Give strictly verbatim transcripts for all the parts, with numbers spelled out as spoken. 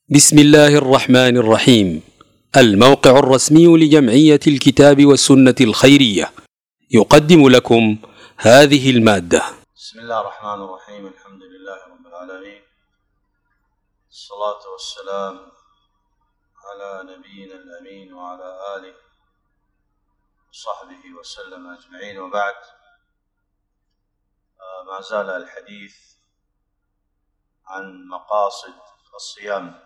بسم الله الرحمن الرحيم. الموقع الرسمي لجمعية الكتاب والسنة الخيرية يقدم لكم هذه المادة. بسم الله الرحمن الرحيم. الحمد لله رب العالمين، الصلاة والسلام على نبينا الأمين وعلى آله وصحبه وسلم أجمعين، وبعد. ما زال الحديث عن مقاصد الصيام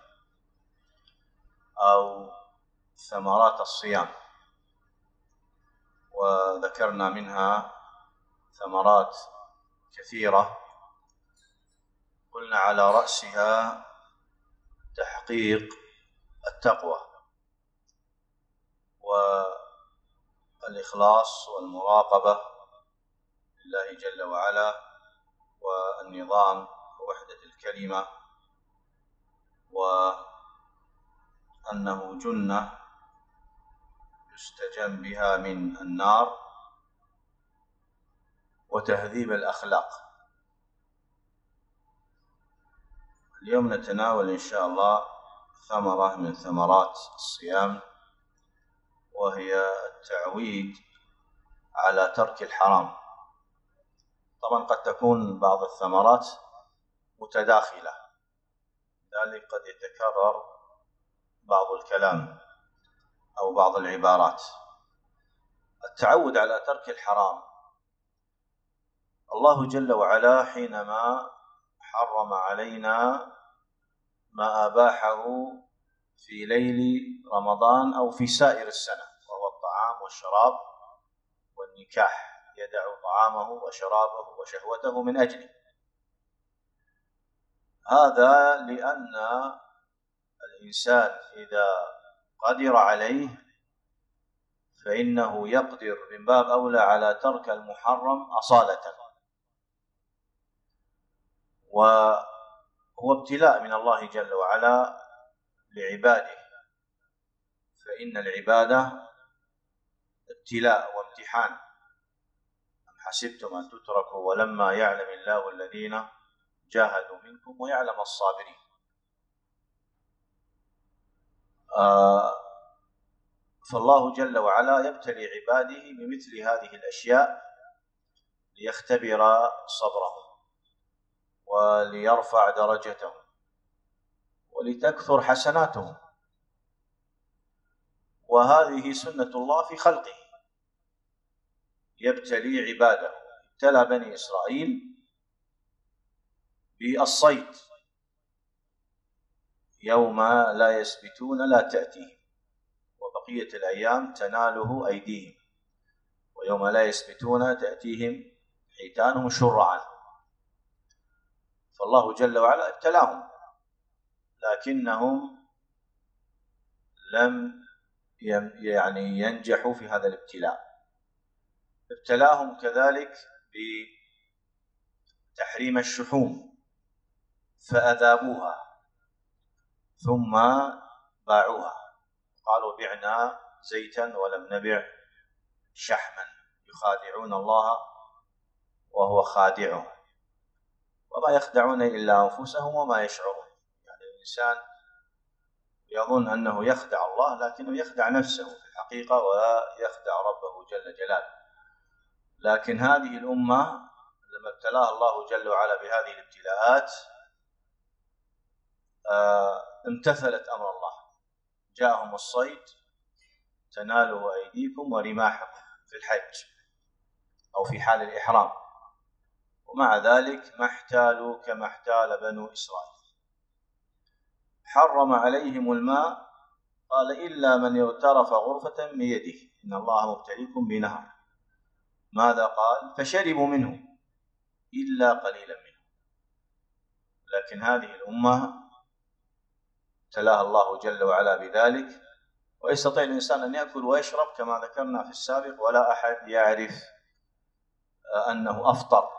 أو ثمرات الصيام، وذكرنا منها ثمرات كثيرة، قلنا على رأسها تحقيق التقوى والإخلاص والمراقبة لله جل وعلا، والنظام ووحدة الكلمة، وأنه جنة يستجن بها من النار، وتهذيب الأخلاق. اليوم نتناول إن شاء الله ثمرة من ثمرات الصيام، وهي التعويد على ترك الحرام. طبعا قد تكون بعض الثمرات متداخلة، لذلك قد يتكرر بعض الكلام أو بعض العبارات. التعود على ترك الحرام، الله جل وعلا حينما حرم علينا ما أباحه في ليل رمضان أو في سائر السنة، وهو الطعام والشراب والنكاح، يدع طعامه وشرابه وشهوته من أجله. هذا لأن الإنسان إذا قدر عليه فإنه يقدر من باب أولى على ترك المحرم أصالة، وهو ابتلاء من الله جل وعلا لعباده، فإن العبادة ابتلاء وامتحان. أم حسبتم أن تتركوا ولما يعلم الله الذين جاهدوا منكم ويعلم الصابرين. آه فالله جل وعلا يبتلي عباده بمثل هذه الأشياء ليختبر صبرهم وليرفع درجتهم ولتكثر حسناتهم، وهذه سنة الله في خلقه، يبتلي عباده. ابتلى بني إسرائيل بالصيد، يوم لا يسبتون لا تأتيهم، وبقية الأيام تناله أيديهم، ويوم لا يسبتون تأتيهم حيتانهم شرعا. فالله جل وعلا ابتلاهم، لكنهم لم يعني ينجحوا في هذا الابتلاء. ابتلاهم كذلك بتحريم الشحوم فأذابوها ثم باعوها، قالوا بعنا زيتا ولم نبع شحما، يخادعون الله وهو خادعهم، وما يخدعون إلا أنفسهم وما يشعرون. يعني الإنسان يظن أنه يخدع الله، لكنه يخدع نفسه في الحقيقة ولا يخدع ربه جل جلاله. لكن هذه الأمة لما ابتلاها الله جل وعلا بهذه الابتلاءات امتثلت أمر الله، جاءهم الصيد تناله أيديكم ورماحكم في الحج أو في حال الإحرام، ومع ذلك ما احتالوا كما احتال بنو إسرائيل. حرم عليهم الماء، قال إلا من اغترف غرفة بيده إن الله مبتليكم بنهر. ماذا قال؟ فشربوا منه إلا قليلا منه. لكن هذه الأمة ابتلاها الله جل وعلا بذلك، ويستطيع الإنسان أن يأكل ويشرب كما ذكرنا في السابق، ولا أحد يعرف أنه أفطر.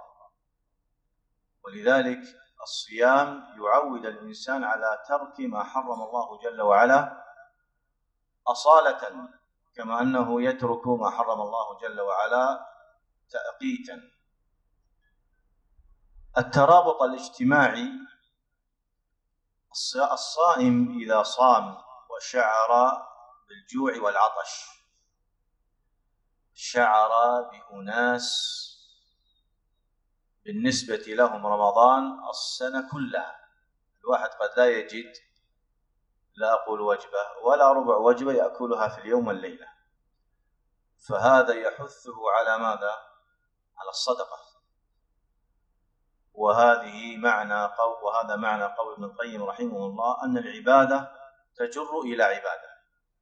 ولذلك الصيام يعود الإنسان على ترك ما حرم الله جل وعلا أصالة، كما أنه يترك ما حرم الله جل وعلا تأقيتا. الترابط الاجتماعي الصائم إذا صام وشعر بالجوع والعطش، شعر بأناس بالنسبة لهم رمضان السنة كلها. الواحد قد لا يجد، لا أقول وجبة ولا ربع وجبة يأكلها في اليوم والليلة، فهذا يحثه على ماذا؟ على الصدقة. وهذه معنى قول وهذا معنى قول ابن القيم رحمه الله أن العبادة تجر إلى عبادة.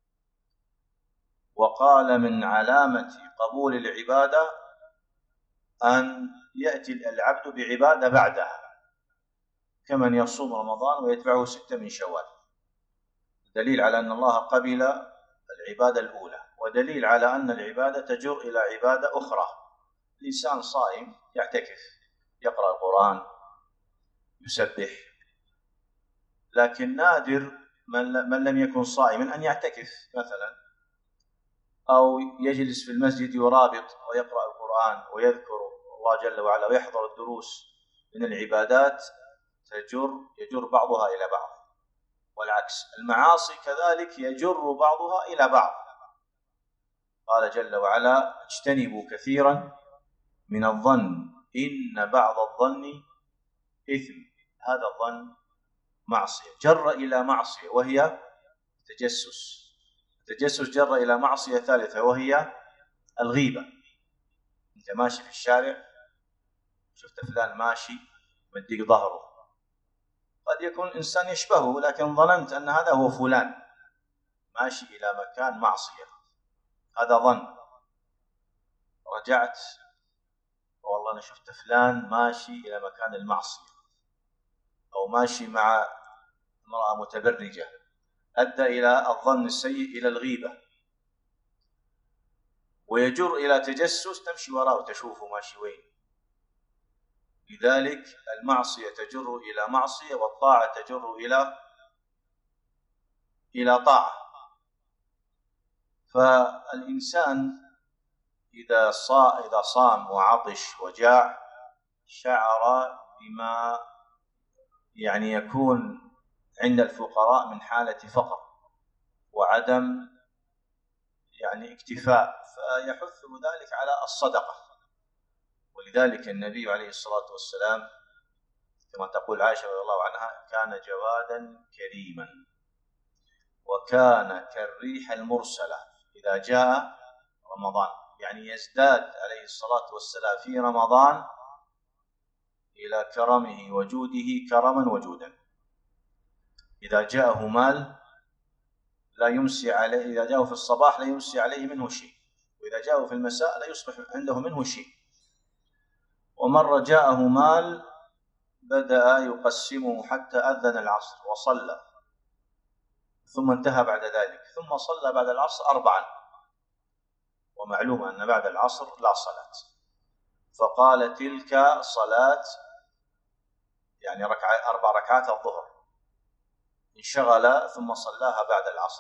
وقال من علامة قبول العبادة أن يأتي العبد بعبادة بعدها، كمن يصوم رمضان ويتبعه ستة من شوال، دليل على أن الله قبل العبادة الأولى، ودليل على أن العبادة تجر إلى عبادة أخرى. الإنسان صائم يعتكف، يقرأ القرآن، يسبح، لكن نادر من لم يكن صائما أن يعتكف مثلا، أو يجلس في المسجد يرابط ويقرأ القرآن ويذكر الله جل وعلا ويحضر الدروس. من العبادات تجر يجر بعضها إلى بعض، والعكس المعاصي كذلك يجر بعضها إلى بعض. قال جل وعلا: اجتنبوا كثيرا من الظن إن بعض الظن إثم. هذا الظن معصية جر إلى معصية وهي تجسس. التجسس جر إلى معصية ثالثة وهي الغيبة. أنت ماشي في الشارع شفت فلان ماشي مديك ظهره، قد يكون إنسان يشبهه لكن ظننت أن هذا هو فلان ماشي إلى مكان معصية، هذا ظن. رجعت والله أنا شفت فلان ماشي إلى مكان المعصية، أو ماشي مع امرأة متبرجة، أدى إلى الظن السيء إلى الغيبة، ويجر إلى تجسس، تمشي وراءه وتشوفه ماشي وين. لذلك المعصية تجر إلى معصية، والطاعة تجر إلى إلى طاعة. فالإنسان إذا صام إذا صام وعطش وجاع شعر بما يعني يكون عند الفقراء من حالة فقر وعدم يعني اكتفاء، فيحثه ذلك على الصدقة. ولذلك النبي عليه الصلاة والسلام كما تقول عائشة رضي الله عنها كان جوادا كريما، وكان كالريح المرسلة إذا جاء رمضان، يعني يزداد عليه الصلاة والسلام في رمضان إلى كرمه وجوده كرما وجودا. إذا جاءه مال لا يمسي عليه، إذا جاءه في الصباح لا يمسي عليه منه شيء، وإذا جاءه في المساء لا يصبح عنده منه شيء. ومرة جاءه مال بدأ يقسمه حتى أذن العصر وصلى، ثم انتهى بعد ذلك، ثم صلى بعد العصر أربعا، ومعلوم أن بعد العصر لا صلاة، فقال تلك صلاة يعني ركع أربع ركعات الظهر، انشغل ثم صلاها بعد العصر.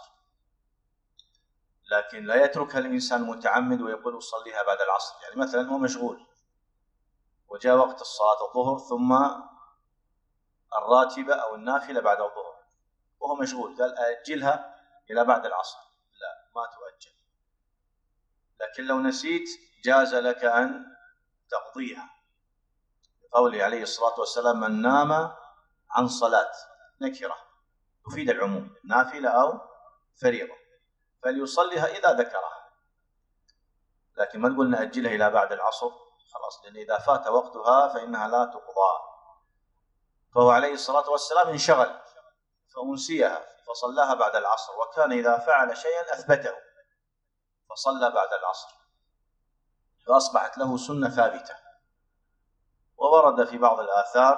لكن لا يتركها الإنسان متعمد ويقول أصليها بعد العصر، يعني مثلا هو مشغول وجاء وقت الصلاة الظهر ثم الراتبة أو النافلة بعد الظهر وهو مشغول، قال أجلها إلى بعد العصر، لا ما تؤجل. لكن لو نسيت جاز لك أن تقضيها، قوله عليه الصلاة والسلام من نام عن صلاة نكرة تفيد العموم، نافلة أو فريضة، فليصليها إذا ذكرها. لكن ما تقول نأجلها إلى بعد العصر خلاص، لأن إذا فات وقتها فإنها لا تقضى. فهو عليه الصلاة والسلام انشغل فأنسيها فصلاها بعد العصر، وكان إذا فعل شيئا أثبته فصلى بعد العصر، فأصبحت له سنة ثابتة. وورد في بعض الآثار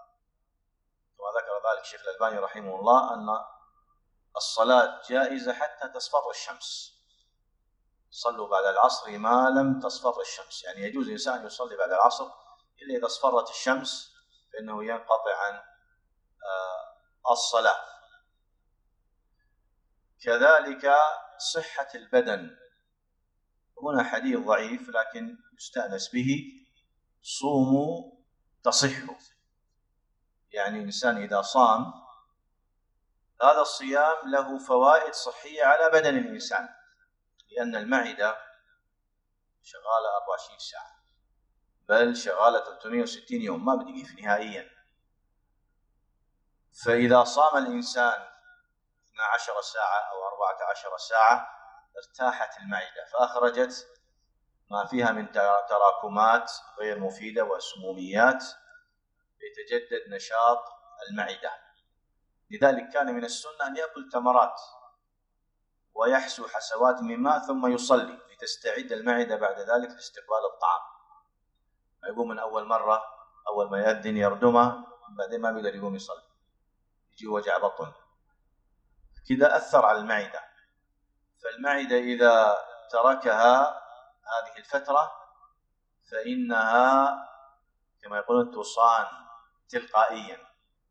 وذكر ذلك الشيخ الألباني رحمه الله أن الصلاة جائزة حتى تصفر الشمس، صلوا بعد العصر ما لم تصفر الشمس، يعني يجوز الإنسان يصلي بعد العصر إلا إذا اصفرت الشمس فإنه ينقطع عن الصلاة. كذلك صحة البدن، هنا حديث ضعيف لكن يستأنس به، صوموا تصحوا، يعني الإنسان إذا صام هذا الصيام له فوائد صحية على بدن الإنسان، لأن المعدة شغالة أربعة وعشرين ساعة، بل شغالة ثلاثمئة وستين يوم ما بتقف نهائيا. فإذا صام الإنسان اثنتي عشرة ساعة أو أربعة عشر ساعة ارتاحت المعدة فأخرجت ما فيها من تراكمات غير مفيدة وسموميات، يتجدد نشاط المعدة. لذلك كان من السنة أن يأكل تمرات ويحسو حسوات من ماء ثم يصلي لتستعد المعدة بعد ذلك لاستقبال الطعام. يقوم من أول مرة أول ما يأذن يردمه، بعدين ما بيقدر يقوم يصلي، يجي وجع بطن، كذا أثر على المعدة. فالمعدة إذا تركها هذه الفترة فإنها كما يقولون تصان تلقائيا،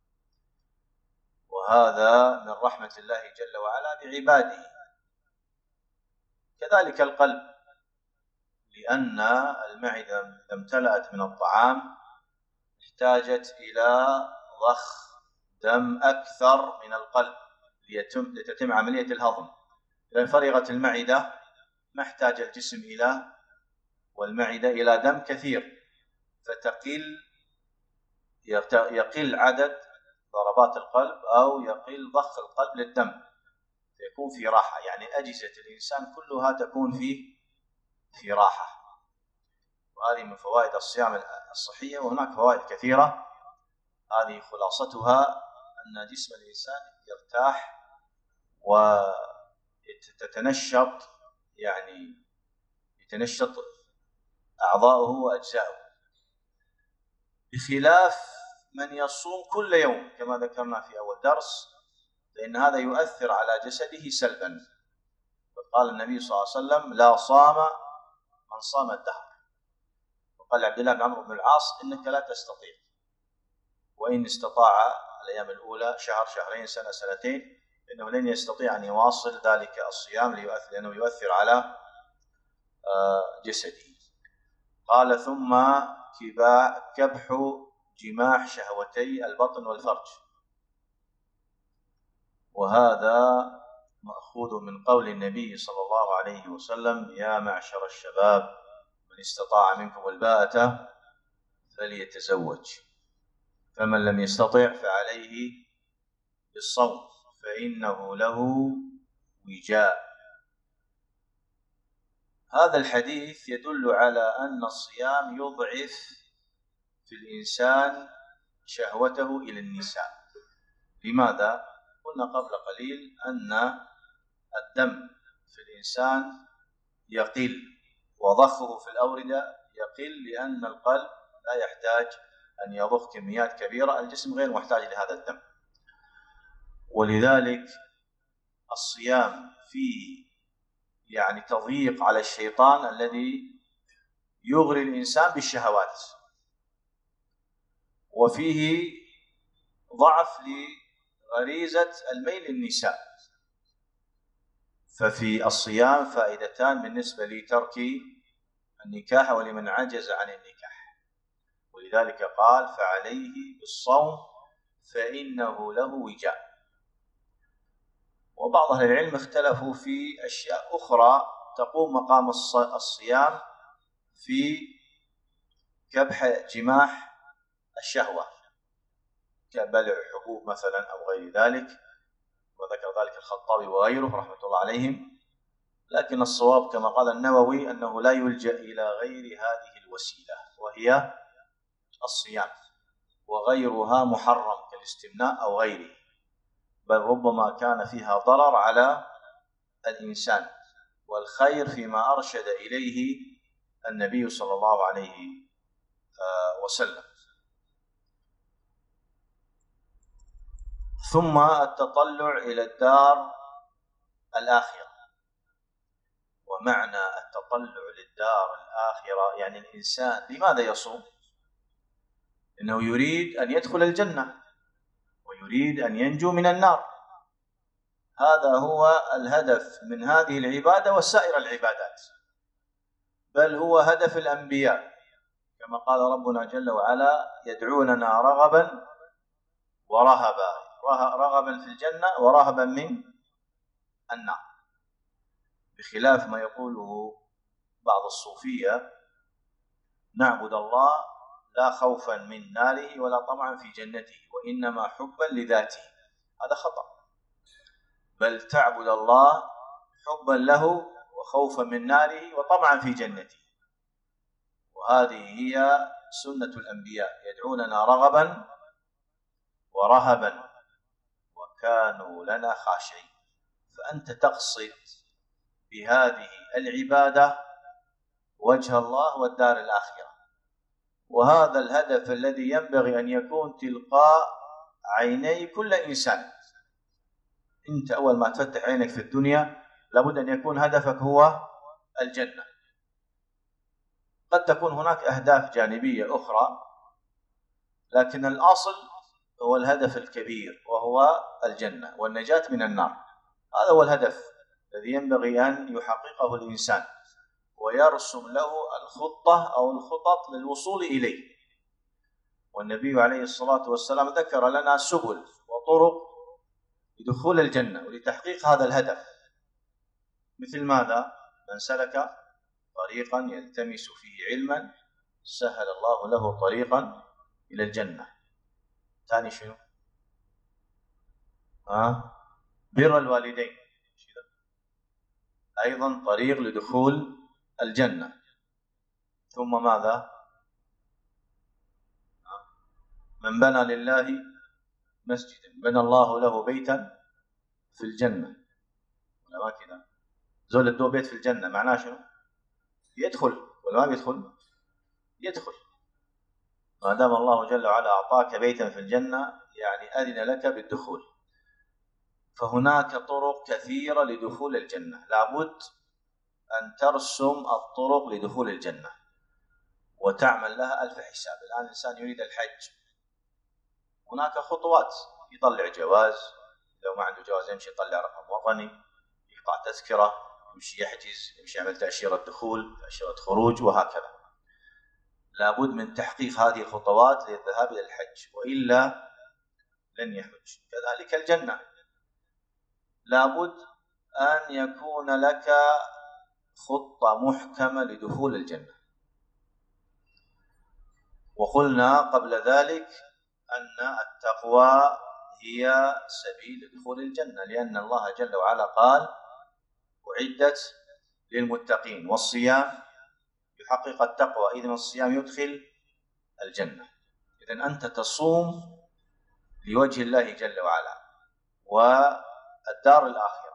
وهذا من رحمة الله جل وعلا بعباده. كذلك القلب، لأن المعدة إذا امتلأت من الطعام احتاجت إلى ضخ دم أكثر من القلب ليتم لتتم عملية الهضم. إذا فرغت المعدة ما احتاج الجسم إلى والمعدة إلى دم كثير، فتقل يقل عدد ضربات القلب أو يقل ضخ القلب للدم، فيكون في راحة. يعني أجهزة الإنسان كلها تكون في في راحة. وهذه من فوائد الصيام الصحية، وهناك فوائد كثيرة. هذه خلاصتها أن جسم الإنسان يرتاح وتتنشط، يعني يتنشط أعضاؤه وأجزاؤه، بخلاف من يصوم كل يوم كما ذكرنا في أول درس، لأن هذا يؤثر على جسده سلبا. فقال النبي صلى الله عليه وسلم: لا صام من صام الدهر. وقال عبد الله بن عمرو بن العاص: إنك لا تستطيع، وإن استطاع الأيام الأولى شهر شهرين سنة سنتين، إنه لن يستطيع أن يواصل ذلك الصيام ليؤثر، لأنه يؤثر على جسده. قال: ثم كبح جماح شهوتي البطن والفرج. وهذا مأخوذ من قول النبي صلى الله عليه وسلم: يا معشر الشباب من استطاع منكم الباءة فليتزوج، فمن لم يستطع فعليه بالصوم فإنه له وجاء. هذا الحديث يدل على أن الصيام يضعف في الإنسان شهوته إلى النساء. لماذا؟ قلنا قبل قليل أن الدم في الإنسان يقل وضخه في الأوردة يقل، لأن القلب لا يحتاج أن يضخ كميات كبيرة، الجسم غير محتاج لهذا الدم. ولذلك الصيام فيه يعني تضييق على الشيطان الذي يغري الإنسان بالشهوات، وفيه ضعف لغريزة الميل للنساء. ففي الصيام فائدتان بالنسبة لترك النكاح ولمن عجز عن النكاح، ولذلك قال: فعليه بالصوم فإنه له وجاء. وبعض أهل العلم اختلفوا في أشياء أخرى تقوم مقام الصيام في كبح جماح الشهوة، كبلع حبوب مثلا أو غير ذلك، وذكر ذلك الخطابي وغيره رحمة الله عليهم. لكن الصواب كما قال النووي أنه لا يلجأ إلى غير هذه الوسيلة، وهي الصيام، وغيرها محرم كالاستمناء أو غيره، بل ربما كان فيها ضرر على الإنسان، والخير فيما أرشد إليه النبي صلى الله عليه وسلم. ثم التطلع إلى الدار الآخرة. ومعنى التطلع للدار الآخرة يعني الإنسان لماذا يصوم؟ إنه يريد أن يدخل الجنة ويريد أن ينجو من النار. هذا هو الهدف من هذه العبادة وسائر العبادات، بل هو هدف الأنبياء، كما قال ربنا جل وعلا: يدعوننا رغبا ورهبا. رغبا في الجنة ورهبا من النار، بخلاف ما يقوله بعض الصوفية: نعبد الله لا خوفا من ناره ولا طمعا في جنته وإنما حبا لذاته. هذا خطأ، بل تعبد الله حبا له وخوفا من ناره وطمعا في جنته، وهذه هي سنة الأنبياء، يدعوننا رغبا ورهبا وكانوا لنا خاشعين. فأنت تقصد بهذه العبادة وجه الله والدار الآخرة، وهذا الهدف الذي ينبغي أن يكون تلقاء عيني كل إنسان. أنت أول ما تفتح عينك في الدنيا لابد أن يكون هدفك هو الجنة. قد تكون هناك أهداف جانبية أخرى، لكن الأصل هو الهدف الكبير وهو الجنة والنجاة من النار. هذا هو الهدف الذي ينبغي أن يحققه الإنسان ويرسم له الخطة أو الخطط للوصول إليه. والنبي عليه الصلاة والسلام ذكر لنا سبل وطرق لدخول الجنة ولتحقيق هذا الهدف، مثل ماذا؟ من سلك طريقا يلتمس فيه علما سهل الله له طريقا إلى الجنة. ثاني شنو؟ ها؟ بر الوالدين، أيضا طريق لدخول الجنة. ثم ماذا؟ من بنى لله مسجدا بنى الله له بيتا في الجنة. ولا ما كذا؟ زول الدو بيت في الجنة معناه شنو؟ يدخل ولا ما بيدخل؟ يدخل. ما دام الله جل وعلا أعطاك بيتا في الجنة يعني أذن لك بالدخول. فهناك طرق كثيرة لدخول الجنة، لابد أن ترسم الطرق لدخول الجنة وتعمل لها ألف حساب. الآن الإنسان يريد الحج، هناك خطوات: يطلع جواز، لو ما عنده جواز يمشي يطلع رقم وطني، يقطع تذكرة، يمشي يحجز، يمشي يعمل تأشيرة دخول، تأشيرة خروج، وهكذا. لابد من تحقيق هذه الخطوات للذهاب إلى الحج، وإلا لن يحج. كذلك الجنة، لابد أن يكون لك خطة محكمة لدخول الجنة. وقلنا قبل ذلك أن التقوى هي سبيل دخول الجنة، لأن الله جل وعلا قال: أعدت للمتقين. والصيام يحقق التقوى، إذن الصيام يدخل الجنة. إذن أنت تصوم لوجه الله جل وعلا والدار الآخرة،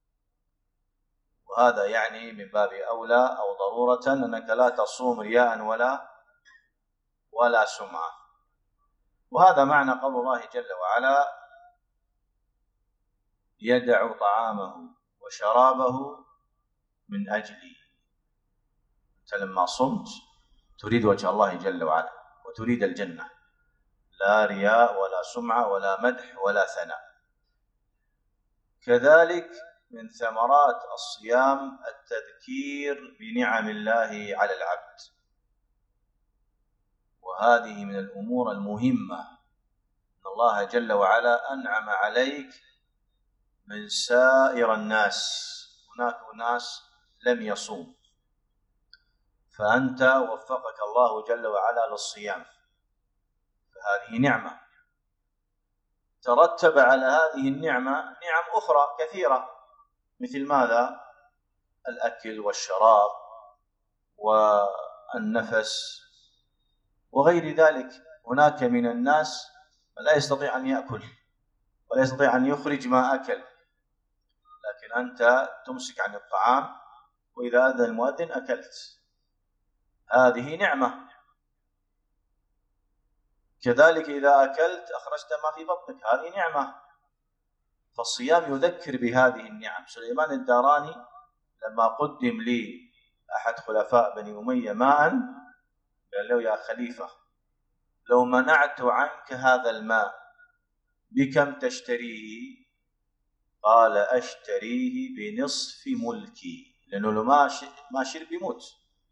وهذا يعني من باب أولى أو ضرورة أنك لا تصوم رياء ولا ولا سمعة. وهذا معنى قول الله جل وعلا: يدع طعامه وشرابه من أجلي. أنت لما صمت تريد وجه الله جل وعلا وتريد الجنة، لا رياء ولا سمعة ولا مدح ولا ثناء. كذلك من ثمرات الصيام التذكير بنعم الله على العبد، وهذه من الأمور المهمة. أن الله جل وعلا أنعم عليك من سائر الناس. هناك ناس لم يصوم، فأنت وفقك الله جل وعلا للصيام، فهذه نعمة. ترتب على هذه النعمة نعم أخرى كثيرة، مثل ماذا؟ الأكل والشراب والنفس وغير ذلك. هناك من الناس لا يستطيع أن يأكل ولا يستطيع أن يخرج ما أكل، لكن أنت تمسك عن الطعام، وإذا أذن المؤذن أكلت. هذه نعمة. كذلك إذا أكلت أخرجت ما في بطنك، هذه نعمة. فالصيام يذكر بهذه النعم. سليمان الداراني لما قدم لي أحد خلفاء بني أمية ماء قال له: يا خليفة، لو منعت عنك هذا الماء بكم تشتريه؟ قال: أشتريه بنصف ملكي، لأنه لو ما شرب يموت.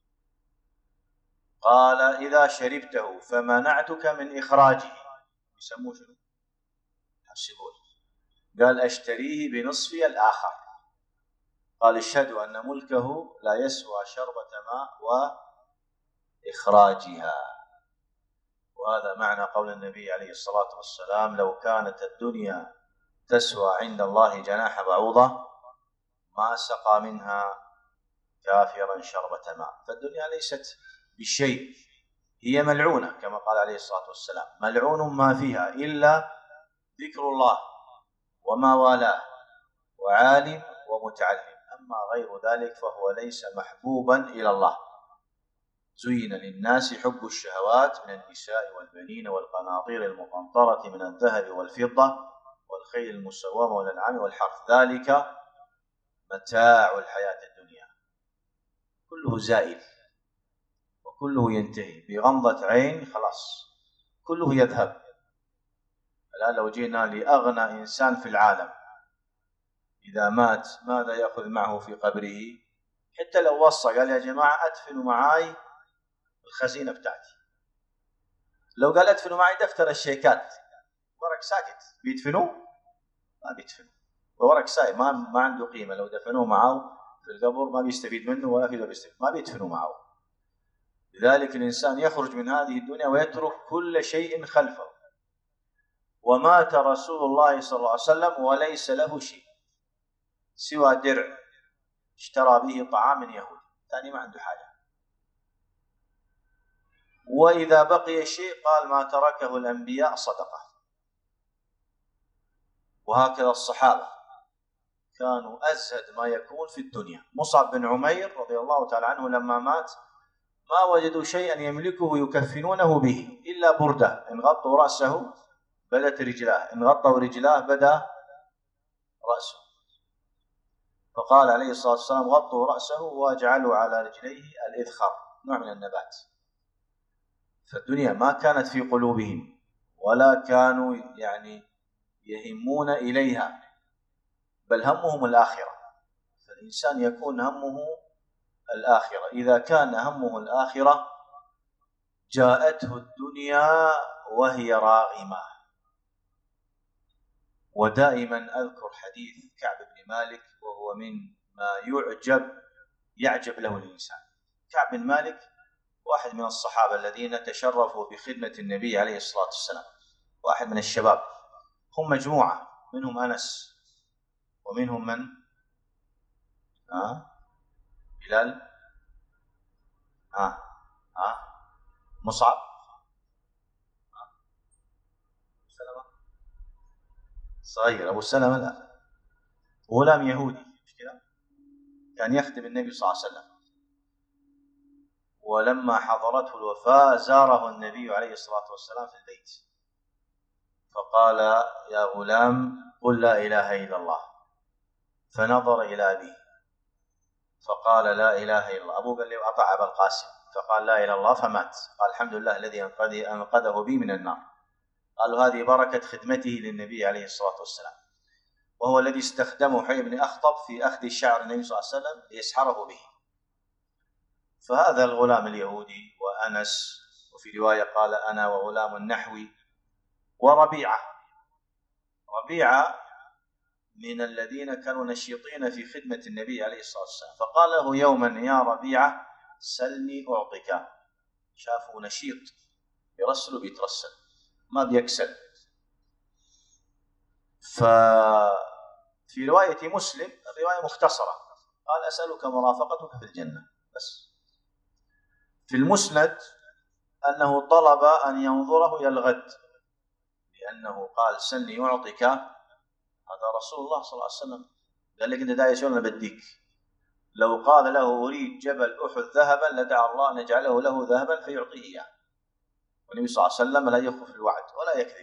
قال: إذا شربته فمنعتك من إخراجه. يسموه شنو؟ حسبون. قال أشتريه بنصفي الآخر. قال اشهد أن ملكه لا يسوى شربة ماء وإخراجها. وهذا معنى قول النبي عليه الصلاة والسلام لو كانت الدنيا تسوى عند الله جناح بعوضة ما سقى منها كافرا شربة ماء. فالدنيا ليست بالشيء، هي ملعونة كما قال عليه الصلاة والسلام، ملعون ما فيها إلا ذكر الله وما والاه وعالم ومتعلم، أما غير ذلك فهو ليس محبوبا إلى الله. زين للناس حب الشهوات من النساء والبنين والقناطير المقنطرة من الذهب والفضة والخيل المسومة والأنعام والحرث، ذلك متاع الحياة الدنيا، كله زائل وكله ينتهي بغمضة عين، خلاص كله يذهب. الآن لو جينا لأغنى إنسان في العالم إذا مات ماذا يأخذ معه في قبره؟ حتى لو وصى قال يا جماعة أدفنوا معاي الخزينة بتاعتي، لو قال أدفنوا معي دفتر الشيكات، ورق ساكت، بيدفنوه؟ ما بيدفنوه، وورق ساكت ما, ما عنده قيمة. لو دفنوه معه في القبر ما بيستفيد منه ولا في ذا بيستفيد، ما بيدفنوا معه. لذلك الإنسان يخرج من هذه الدنيا ويترك كل شيء خلفه. ومات رسول الله صلى الله عليه وسلم وليس له شيء سوى درع اشترى به طعام من يهود، ثاني ما عنده حاجة. وإذا بقي شيء قال ما تركه الأنبياء صدقة. وهكذا الصحابة كانوا أزهد ما يكون في الدنيا. مصعب بن عمير رضي الله تعالى عنه لما مات ما وجدوا شيئا يملكه يكفنونه به إلا بردة، إن غطوا رأسه بدت رجلاه، إن غطوا رجلاه بدا رأسه. فقال عليه الصلاة والسلام غطوا رأسه واجعلوا على رجليه الإذخر، نوع من النبات. فالدنيا ما كانت في قلوبهم ولا كانوا يعني يهمون إليها، بل همهم الآخرة. فالإنسان يكون همه الآخرة، إذا كان همه الآخرة جاءته الدنيا وهي راغمة. ودائما أذكر حديث كعب بن مالك وهو من ما يعجب يعجب له الإنسان. كعب بن مالك واحد من الصحابة الذين تشرفوا بخدمة النبي عليه الصلاة والسلام، واحد من الشباب، هم مجموعة منهم أنس ومنهم من آه بلال آه آه مصعب آه سلمة صغير، أبو سلمة لا، غلام يهودي مش كده، كان يخدم النبي صلى الله عليه وسلم. ولما حضرته الوفاة زاره النبي عليه الصلاة والسلام في البيت فقال يا غلام قل لا إله إلا الله. فنظر إلى أبيه فقال لا إله إلا الله. أبوه قال له أطع أبا القاسم، فقال لا إله إلا الله فمات. قال الحمد لله الذي أنقذه بي من النار. قالوا هذه بركة خدمته للنبي عليه الصلاة والسلام، وهو الذي استخدمه حي بن أخطب في أخذ الشعر النبي صلى الله عليه وسلم ليسحره به. فهذا الغلام اليهودي وأنس، وفي رواية قال أنا وغلام النحوي وربيعة. ربيعة من الذين كانوا نشيطين في خدمة النبي عليه الصلاة والسلام. فقال له يوما يا ربيعة سلني أعطيك. شافه نشيط يرسل بيترسل ما بيكسل. ففي رواية مسلم الرواية مختصرة قال أسألك مرافقتك في الجنة بس. في المسند أنه طلب أن ينظره إلى الغد لأنه قال سلني أعطيك، هذا رسول الله صلى الله عليه وسلم قال لك أنت داعي شو أنا بديك. لو قال له أريد جبل أحد ذهبا لدعا الله أن يجعله له ذهبا فيعطيه إياه. والنبي صلى الله عليه وسلم لا يخلف الوعد ولا يكذب.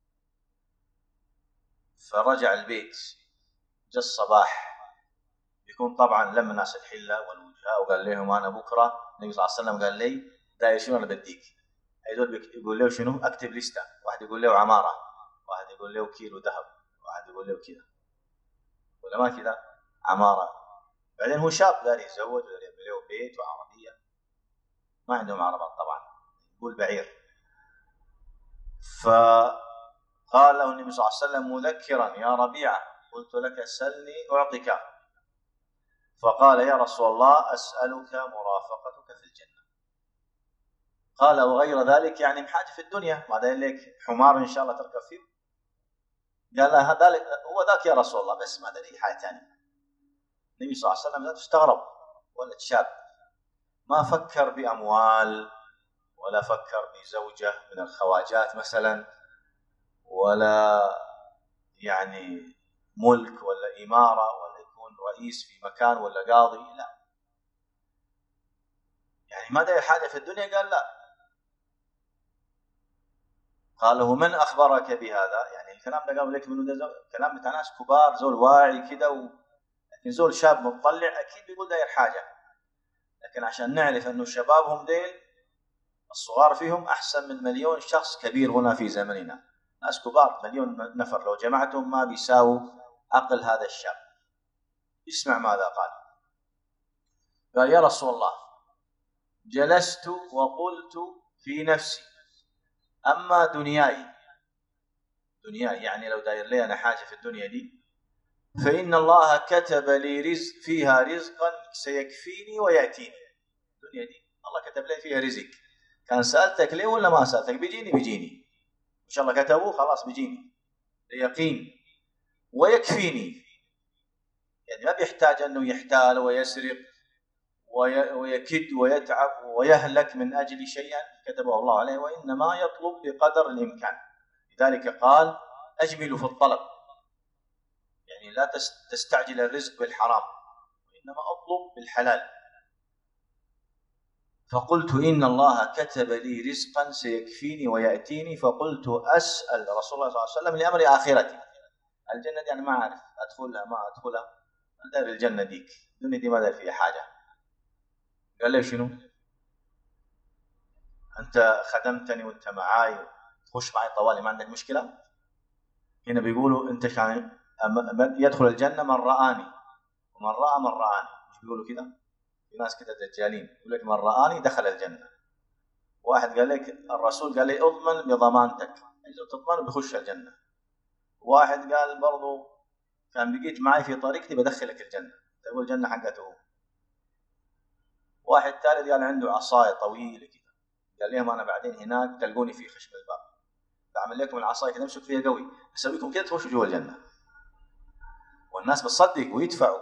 فرجع البيت جاء الصباح يكون طبعا لم الناس الحلة والوجهاء وقال لهم أنا بكرة النبي صلى الله عليه وسلم قال لي داعي شو أنا بديك. هذول يقول له شنو أكتب لستة، واحد يقول له عمارة، واحد يقول له كيلو ذهب، واحد يقول له كذا ولا ما كذا عمارة. بعدين هو شاب داري يتزوج وداري يبني له بيت وعربية، ما عندهم عربات طبعا، يقول بعير. قال له النبي صلى الله عليه وسلم مذكرا: يا ربيعة، قلت لك سلني أعطك. فقال: يا رسول الله أسألك مرافقتك في الجنة. قال: وغير ذلك، يعني محاجة في الدنيا، ما داير لك حمار إن شاء الله تركب فيه؟ قال له ذلك هو ذاك يا رسول الله، بس ما داري حاجة ثانية. النبي صلى الله عليه وسلم لا تستغرب، ولد شاب ما فكر بأموال، ولا فكر بزوجة من الخواجات مثلا، ولا يعني ملك ولا إمارة، ولا يكون رئيس في مكان ولا قاضي، لا، يعني ما داير حاجة في الدنيا. قال لا. قال له: من أخبرك بهذا؟ يعني الكلام ده قال لك منه، ده كلام بتاع ناس كبار، زول واعي كده، و... لكن زول شاب مطلع أكيد بيقول داير حاجة. لكن عشان نعرف أنه شبابهم ديل الصغار فيهم أحسن من مليون شخص كبير هنا في زمننا. ناس كبار مليون نفر لو جمعتهم ما بيساووا عقل هذا الشاب. اسمع ماذا قال. قال: يا رسول الله، جلست وقلت في نفسي: أما دنياي، دنياي يعني لو داير لي أنا حاجة في الدنيا دي، فإن الله كتب لي رزق فيها رزقا سيكفيني ويأتيني. الدنيا دي الله كتب لي فيها رزق، كان سألتك ليه ولا ما سألتك بيجيني بيجيني إن شاء الله كتبوه خلاص بيجيني يقين ويكفيني. يعني ما بيحتاج أنه يحتال ويسرق ويكد ويتعب ويهلك من أجل شيئا كتبه الله عليه، وإنما يطلب بقدر الإمكان. لذلك قال: أجمل في الطلب، يعني لا تستعجل الرزق بالحرام، وإنما أطلب بالحلال. فقلت: إن الله كتب لي رزقا سيكفيني ويأتيني، فقلت أسأل رسول الله صلى الله عليه وسلم لأمر آخرتي. الجنة دي أنا ما أعرف أدخلها ما أدخلها، دار الجنة ديك، الدنيا دي ما دار فيها حاجة. قال لي: شنو؟ أنت خدمتني وأنت معاي، تخش معي طوالي، ما عندك مشكلة؟ هنا بيقولوا أنت كان يدخل الجنة من رآني ومن رأى من رآني، مش بيقولوا كده؟ في ناس كده دجالين يقول لك من رآني دخل الجنة. واحد قال لك الرسول قال لي اضمن بضمانتك، إذا تضمن بيخش الجنة. واحد قال برضو كان بقيت معي في طريقتي بدخلك الجنة، تقول الجنة حقته. واحد ثالث قال عنده عصاية طويلة كده، قال لهم أنا بعدين هناك تلقوني في خشم الباب، بعمل لكم العصاية كده امسك فيها قوي، أسويكم كده تخشوا جوا الجنة. والناس بتصدق ويدفعوا.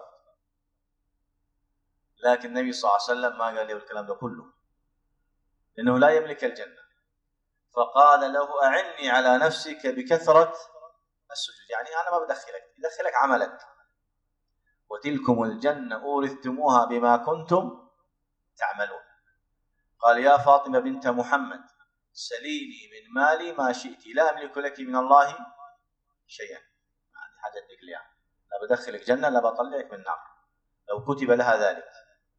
لكن النبي صلى الله عليه وسلم ما قال له الكلام ده كله، لأنه لا يملك الجنة. فقال له: أعني على نفسك بكثرة السجود، يعني أنا ما بدخلك، بدخلك عملك. وتلكم الجنة أورثتموها بما كنتم تعملون. قال: يا فاطمة بنت محمد، سليني من مالي ما شئت، لا أملك لك من الله شيئا، ما عندي حاجة أديك لها، لا بدخلك جنة لا بطلعك من النار لو كتب لها ذلك.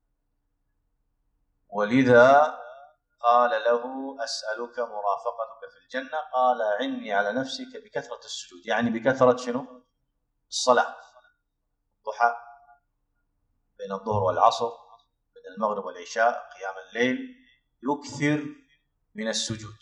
ولذا قال له: أسألك مرافقتك في الجنة. قال: عني على نفسك بكثرة السجود، يعني بكثرة شنو؟ الصلاة، الضحى بين الظهر والعصر، بين المغرب والعشاء، قيام الليل، يكثر من السجود.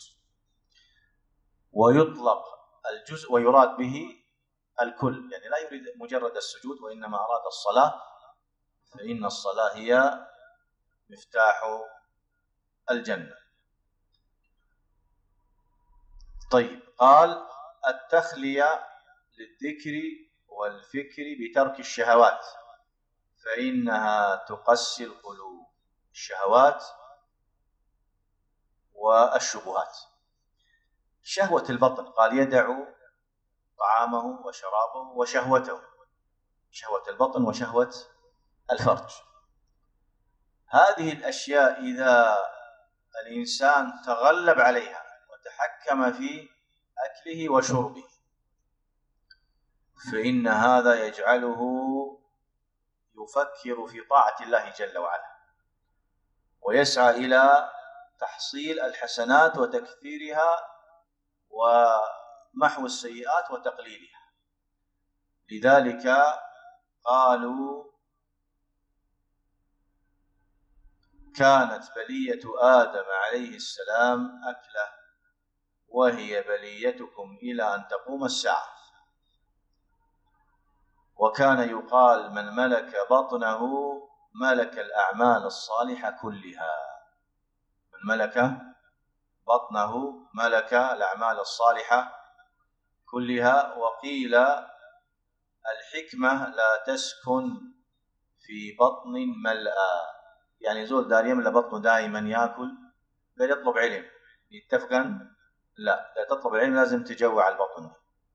ويطلق الجزء ويراد به الكل، يعني لا يريد مجرد السجود، وإنما أراد الصلاة، فإن الصلاة هي مفتاح الجنة. طيب، قال: التخلية للذكر والفكر بترك الشهوات فإنها تقسي القلوب، الشهوات والشبهات. شهوة البطن قال: يدع طعامه وشرابه وشهوته، شهوة البطن وشهوة الفرج. هذه الأشياء إذا الإنسان تغلب عليها وتحكم في أكله وشربه فإن هذا يجعله يفكر في طاعة الله جل وعلا، ويسعى إلى تحصيل الحسنات وتكثيرها ومحو السيئات وتقليلها. لذلك قالوا: كانت بلية آدم عليه السلام أكله وهي بليتكم إلى أن تقوم الساعة. وكان يقال من ملك بطنه ملك الأعمال الصالحة كلها. من ملك بطنه ملك الأعمال الصالحة كلها. وقيل الحكمة لا تسكن في بطن ملأى، يعني زول دار يملأ بطنه دائما يأكل، لا يطلب علم يتفقا، لا لا تطلب العلم لازم تجوع البطن.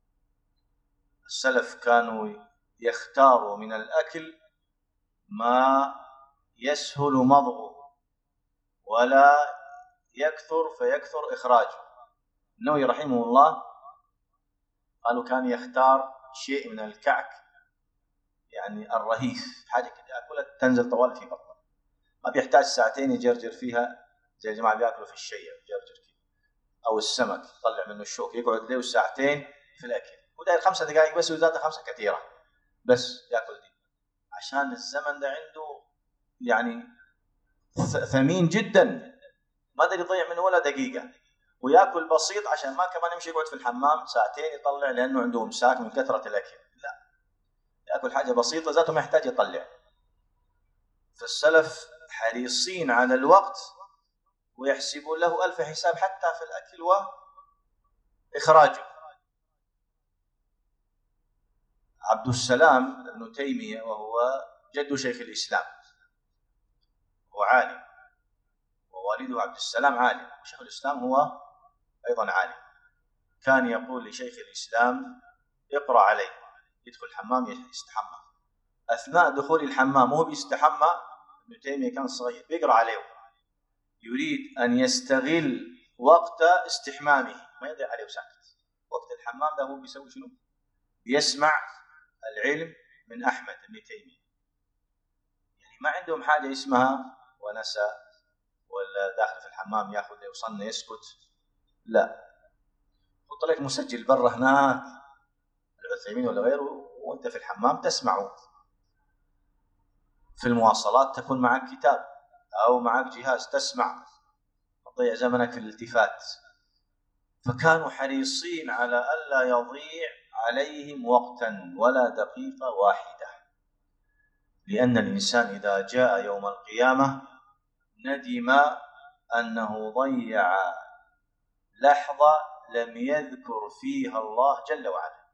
السلف كانوا يختاروا من الأكل ما يسهل مضغه ولا يكثر فيكثر إخراجه. النووي رحمه الله قالوا كان يختار شيء من الكعك، يعني الرهيف، حاجة كده أكلها تنزل طوال في بطنه، ما بيحتاج ساعتين يجرجر فيها زي الجماعة بياكلوا في الشيء يجرجر كده، أو السمك يطلع منه الشوك يقعد له ساعتين في الأكل، وداير خمسة دقائق بس، وزاد خمسة كثيرة بس ياكل دي، عشان الزمن ده عنده يعني ثمين جدا، ما قدر يضيع منه ولا دقيقة. وياكل بسيط عشان ما كمان يمشي يقعد في الحمام ساعتين يطلع لأنه عنده امساك من كثرة الأكل، لا، ياكل حاجة بسيطة ذاته ما يحتاج يطلع. فالسلف حريصين على الوقت ويحسبوا له ألف حساب حتى في الأكل وإخراجه. عبد السلام ابن تيمية وهو جد شيخ الإسلام وعالم، ووالده عبد السلام عالم، وشيخ الإسلام هو أيضا عالم، كان يقول لشيخ الإسلام اقرأ عليه، يدخل الحمام يستحمى، أثناء دخول الحمام وهو بيستحمى ابن تيمية كان صغير بيقرأ عليه، يريد أن يستغل وقت استحمامه، ما يضيع عليه ساكت، وقت الحمام ده هو بيسوي شنو؟ بيسمع العلم من أحمد بن تيمية. يعني ما عندهم حاجة اسمها ونسى ولا داخل في الحمام ياخذ له وصلنا يسكت، لا، حط لك مسجل برا هناك العثيمين ولا غيره وانت في الحمام تسمعه. في المواصلات تكون معك كتاب او معك جهاز تسمع، تضيع زمنك في الالتفات. فكانوا حريصين على الا يضيع عليهم وقتا ولا دقيقة واحدة، لأن الإنسان إذا جاء يوم القيامة ندم أنه ضيع لحظة لم يذكر فيها الله جل وعلا.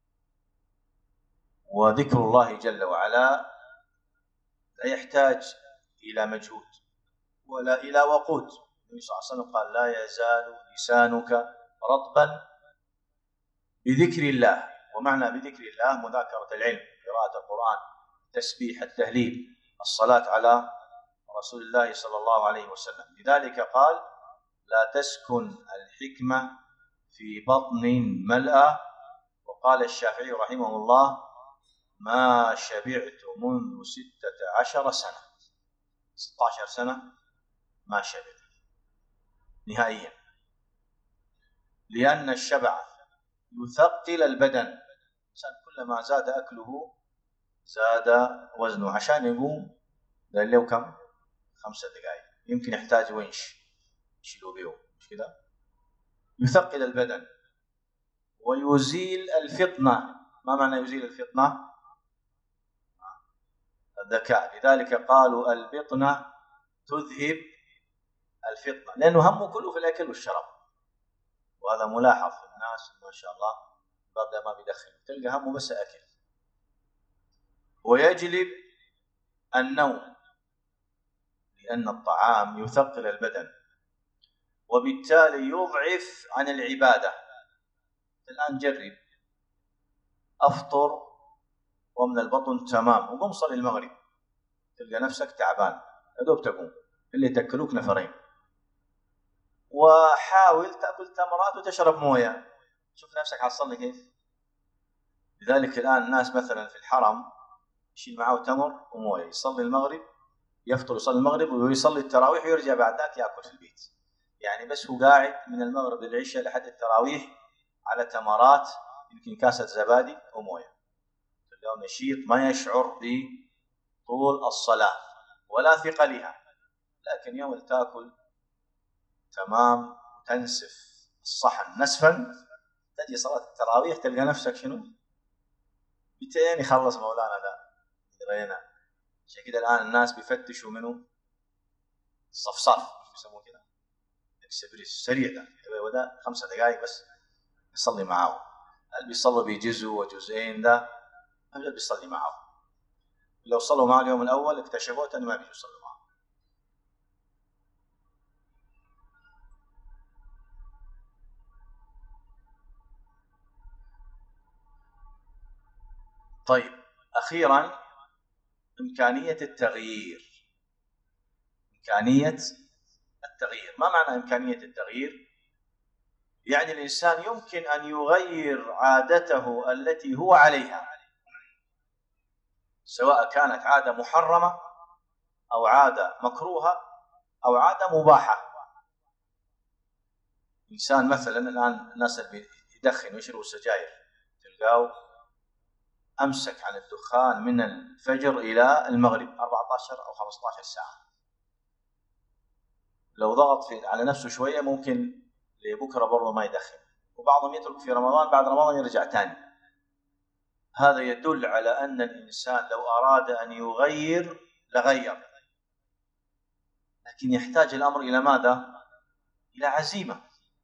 وذكر الله جل وعلا لا يحتاج إلى مجهود ولا إلى وقود. النبي صلى الله عليه وسلم قال لا يزال لسانك رطبا بذكر الله، ومعنى بذكر الله مذاكرة العلم، قراءة القرآن، تسبيح، التهليل، الصلاة على رسول الله صلى الله عليه وسلم. لذلك قال لا تسكن الحكمة في بطن ملأى. وقال الشافعي رحمه الله ما شبعت منذ ستة عشر سنة، ستة عشر سنة ما شبعت نهائيا، لأن الشبع يثقل البدن، الإنسان كلما زاد أكله زاد وزنه، عشان يقوم قال له كم؟ خمسة دقائق، يمكن يحتاج ونش يشيلوا بيه، مش كده؟ يثقل البدن ويزيل الفطنة. ما معنى يزيل الفطنة؟ الذكاء. لذلك قالوا البطنة تذهب الفطنة، لأنه همه كله في الأكل والشرب، وهذا ملاحظ في الناس ما شاء الله الباب ده ما بيدخل، تلقى همه بس أكل. ويجلب النوم، لأن الطعام يثقل البدن وبالتالي يضعف عن العبادة. الآن جرب أفطر ومن البطن تمام وقم صلي المغرب، تلقى نفسك تعبان يا دوب تقوم، اللي تأكلوك نفرين. وحاول تأكل تمرات وتشرب موية، شوف نفسك حتصلي كيف. لذلك الآن الناس مثلا في الحرم يشيل معه تمر وموية، يصلي المغرب، يفطر يصلي المغرب ويصلي التراويح ويرجع بعد ذاك يأكل في البيت. يعني بس هو قاعد من المغرب للعشاء لحد التراويح على تمرات، يمكن كاسة زبادي وموية، تلقاه نشيط ما يشعر بطول الصلاة ولا ثقلها. لكن يوم تاكل تمام وتنسف الصحن نسفا، تجي صلاة التراويح تلقى نفسك شنو؟ متين يخلص مولانا لا درينا. عشان كده الآن الناس بيفتشوا منه الصفصاف، بيسموه كده اكسبريس سريع ده، وده خمسة دقائق بس يصلي معاه. اللي بيصلوا بجزء وجزئين ده اللي بيصلي معاه، لو صلوا معه اليوم الأول اكتشفوا أنه ما بيجوا يصلوا معه. طيب أخيرا إمكانية التغيير. إمكانية التغيير، ما معنى إمكانية التغيير؟ يعني الإنسان يمكن أن يغير عادته التي هو عليها، سواء كانت عادة محرمة أو عادة مكروهة أو عادة مباحة. إنسان مثلا الآن الناس اللي يدخن ويشربوا سجاير تلقاه أمسك عن الدخان من الفجر إلى المغرب أربعة عشر أو خمسة عشر ساعة، لو ضغط في على نفسه شوية ممكن لبكرة برضه ما يدخن، وبعضهم يترك في رمضان، بعد رمضان يرجع تاني. هذا يدل على أن الإنسان لو أراد أن يغير لغير، لكن يحتاج الأمر إلى ماذا؟ إلى عزيمة.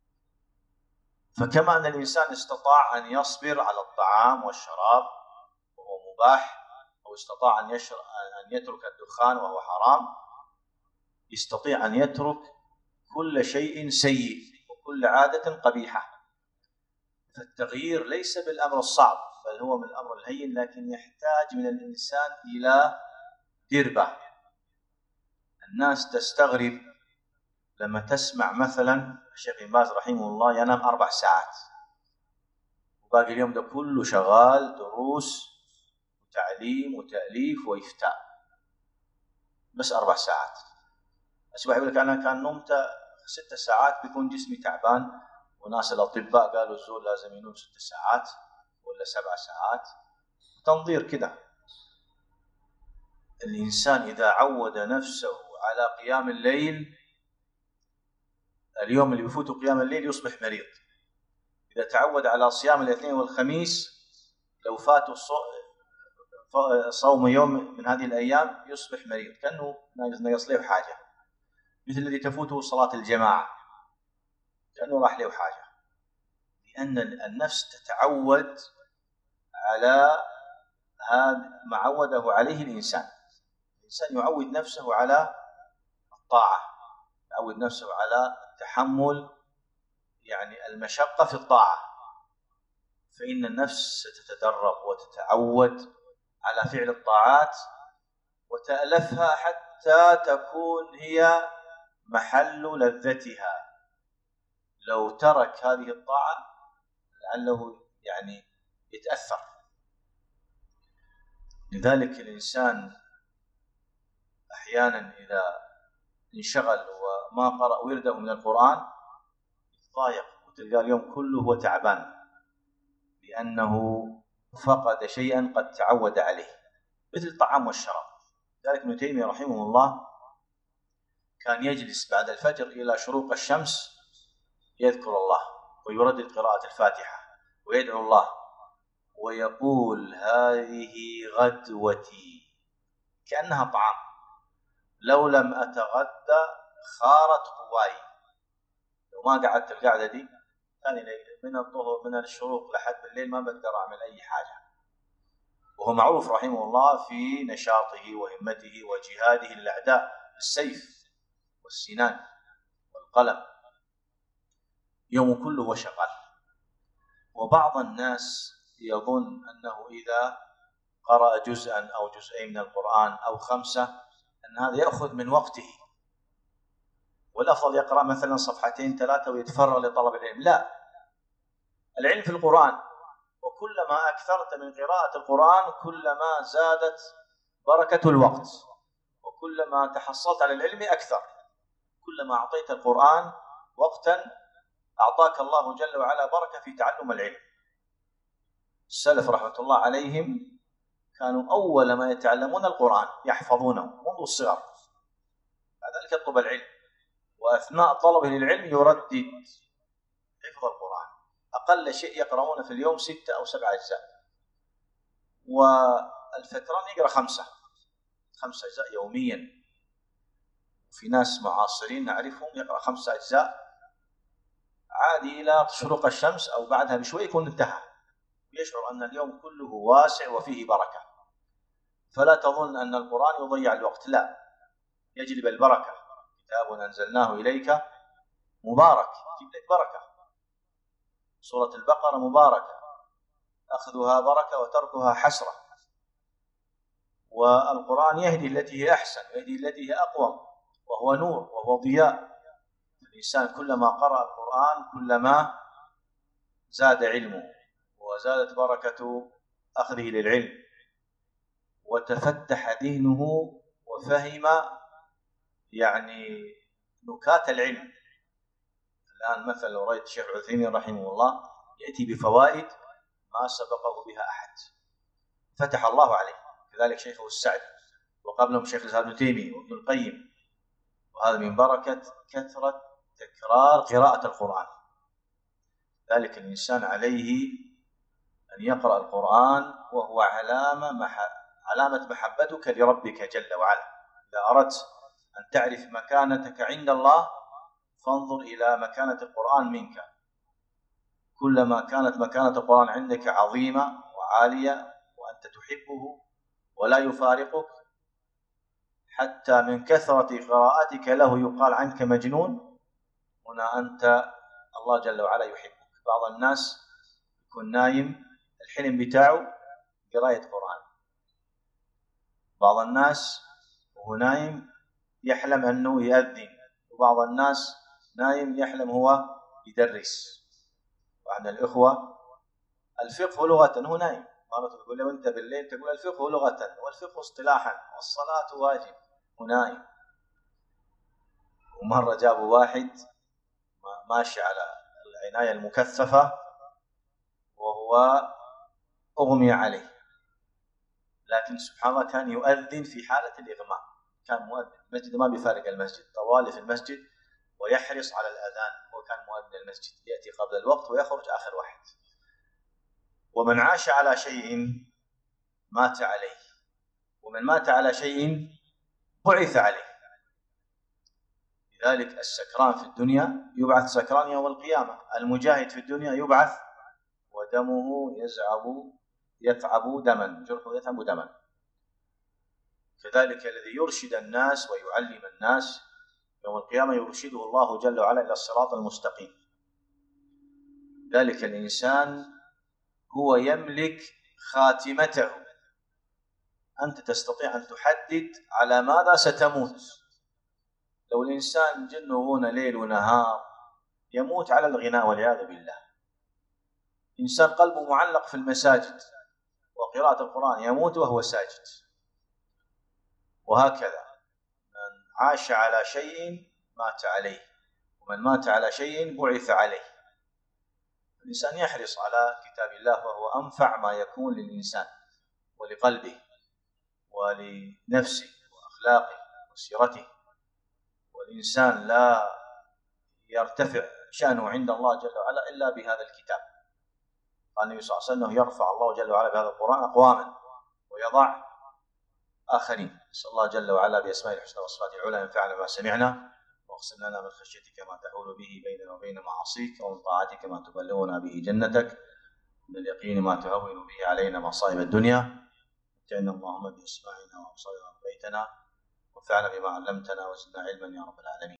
فكما أن الإنسان استطاع أن يصبر على الطعام والشراب وهو مباح، أو استطاع أن يشرب أن يترك الدخان وهو حرام، يستطيع أن يترك كل شيء سيء وكل عادة قبيحة. فالتغيير ليس بالأمر الصعب، بل هو من الأمر الهين، لكن يحتاج من الإنسان إلى دربة. الناس تستغرب لما تسمع مثلا الشيخ بن باز رحمه الله ينام أربع ساعات وباقي اليوم ده كله شغال دروس وتعليم وتأليف وإفتاء، بس أربع ساعات. بس واحد يقول لك أنا كان نمت ست ساعات بيكون جسمي تعبان، وناس الأطباء قالوا الزول لازم ينوم ست ساعات ولا سبع ساعات. تنظير كده. الإنسان إذا عود نفسه على قيام الليل، اليوم اللي بيفوته قيام الليل يصبح مريض. إذا تعود على صيام الاثنين والخميس، لو فاته صوم يوم من هذه الأيام يصبح مريض، كأنه ناقص له حاجة. مثل الذي تفوته صلاة الجماعة كأنه راح له حاجة، لأن النفس تتعود على هذا ما عوده عليه الإنسان. الإنسان يعود نفسه على الطاعة، يعود نفسه على التحمل، يعني المشقة في الطاعة، فإن النفس ستتدرب وتتعود على فعل الطاعات وتألفها حتى تكون هي محل لذتها. لو ترك هذه الطاعة لعله يعني يتأثر. لذلك الإنسان أحيانا إذا انشغل وما قرأ ورده من القرآن يتضايق، وتلقى اليوم كله هو تعبان لأنه فقد شيئا قد تعود عليه، مثل الطعام والشراب. ذلك ابن تيمية رحمه الله كان يجلس بعد الفجر إلى شروق الشمس يذكر الله ويردد قراءة الفاتحة ويدعو الله ويقول هذه غدوتي، كأنها طعام، لو لم أتغدى خارت قواي. لو ما قعدت القعدة دي ثاني من الظهر من الشروق لحد بالليل ما بقدر أعمل أي حاجة. وهو معروف رحمه الله في نشاطه وهمته وجهاده للأعداء بالسيف والسنان والقلم، يوم كله هو شغال. وبعض الناس يظن أنه إذا قرأ جزءا أو جزئين من القرآن أو خمسة أن هذا يأخذ من وقته، والأفضل يقرأ مثلا صفحتين ثلاثة ويتفرغ لطلب العلم. لا، العلم في القرآن، وكلما أكثرت من قراءة القرآن كلما زادت بركة الوقت، وكلما تحصلت على العلم أكثر. كلما أعطيت القرآن وقتا أعطاك الله جل وعلا بركة في تعلم العلم. السلف رحمة الله عليهم كانوا أول ما يتعلمون القرآن يحفظونه منذ الصغر، بعد ذلك يطلب العلم، وأثناء طلبه للعلم يردد حفظ القرآن. أقل شيء يقرؤون في اليوم ستة أو سبعة أجزاء، والفتران يقرأ خمسة خمسة أجزاء يوميا. في ناس معاصرين نعرفهم يقرأ خمسة أجزاء عادي إلى شروق الشمس أو بعدها بشوي يكون انتهى، يشعر أن اليوم كله واسع وفيه بركة. فلا تظن أن القرآن يضيع الوقت، لا، يجلب البركة. كتاب أنزلناه إليك مبارك، يجيب لك بركة. سورة البقرة مباركة، أخذها بركة وتركها حسرة. والقرآن يهدي التي هي أحسن، ويهدي التي هي أقوم، وهو نور وهو ضياء. الإنسان كلما قرأ القرآن كلما زاد علمه وزادت بركة أخذه للعلم، وتفتح ذهنه وفهم يعني نكات العلم. الآن مثلا لو رأيت الشيخ عثيمين رحمه الله يأتي بفوائد ما سبقه بها أحد، فتح الله عليه. كذلك شيخه السعدي، وقبلهم شيخ الإسلام ابن تيمية وابن القيم. وهذا من بركة كثرة تكرار قراءة القرآن. ذلك الإنسان عليه أن يقرأ القرآن وهو علامة مح... علامة محبتك لربك جل وعلا. إذا أردت أن تعرف مكانتك عند الله فانظر إلى مكانة القرآن منك. كلما كانت مكانة القرآن عندك عظيمة وعالية وأنت تحبه ولا يفارقك، حتى من كثرة قراءتك له يقال عنك مجنون، هنا أنت الله جل وعلا يحبك. بعض الناس يكون نايم الحلم بتاعه قراءة قرآن، بعض الناس وهو نايم يحلم أنه يؤذن، وبعض الناس نايم يحلم هو يدرس. وعند الإخوة الفقه لغة هو نايم، مرة تقول له أنت بالليل تقول الفقه لغة، والفقه اصطلاحا، والصلاة واجب، هو نايم. ومرة جابوا واحد ماشي على العناية المكثفة وهو أغمي عليه، لكن سبحان الله كان يؤذن في حالة الإغماء. كان مؤذن المسجد ما بيفارق المسجد، طوالي في المسجد ويحرص على الأذان. هو كان مؤذن المسجد، يأتي قبل الوقت ويخرج آخر واحد. ومن عاش على شيء مات عليه، ومن مات على شيء بعث عليه. لذلك السكران في الدنيا يبعث سكران يوم القيامة، المجاهد في الدنيا يبعث ودمه يزعب يتعب دما، جرحه يتعب دما. كذلك الذي يرشد الناس ويعلم الناس يوم القيامة يرشده الله جل وعلا إلى الصراط المستقيم. ذلك الإنسان هو يملك خاتمته. أنت تستطيع أن تحدد على ماذا ستموت. لو الإنسان جنه هنا ليل ونهار يموت على الغناء والعياذ بالله. إنسان قلبه معلق في المساجد وقراءة القرآن يموت وهو ساجد. وهكذا من عاش على شيء مات عليه، ومن مات على شيء بعث عليه. الإنسان يحرص على كتاب الله وهو أنفع ما يكون للإنسان ولقلبه ولنفسه وأخلاقه وسيرته. والإنسان لا يرتفع شأنه عند الله جل وعلا إلا بهذا الكتاب. قال النبي صلى الله عليه وسلم يرفع الله جل وعلا بهذا القرآن أقواما ويضع آخرين. نسأل الله جل وعلا بأسمائه الحسنى وصفاته العلى ينفعنا ما سمعنا، واقسم لنا من خشيتك ما تحول به بيننا وبين معاصيك، ومن طاعتك ما تبلغنا به جنتك، من اليقين ما تهون به علينا مصائب الدنيا. متعنا اللهم بأسماعنا وأبصارنا وبيتنا، وانفعنا بما علمتنا وزدنا علما يا رب العالمين.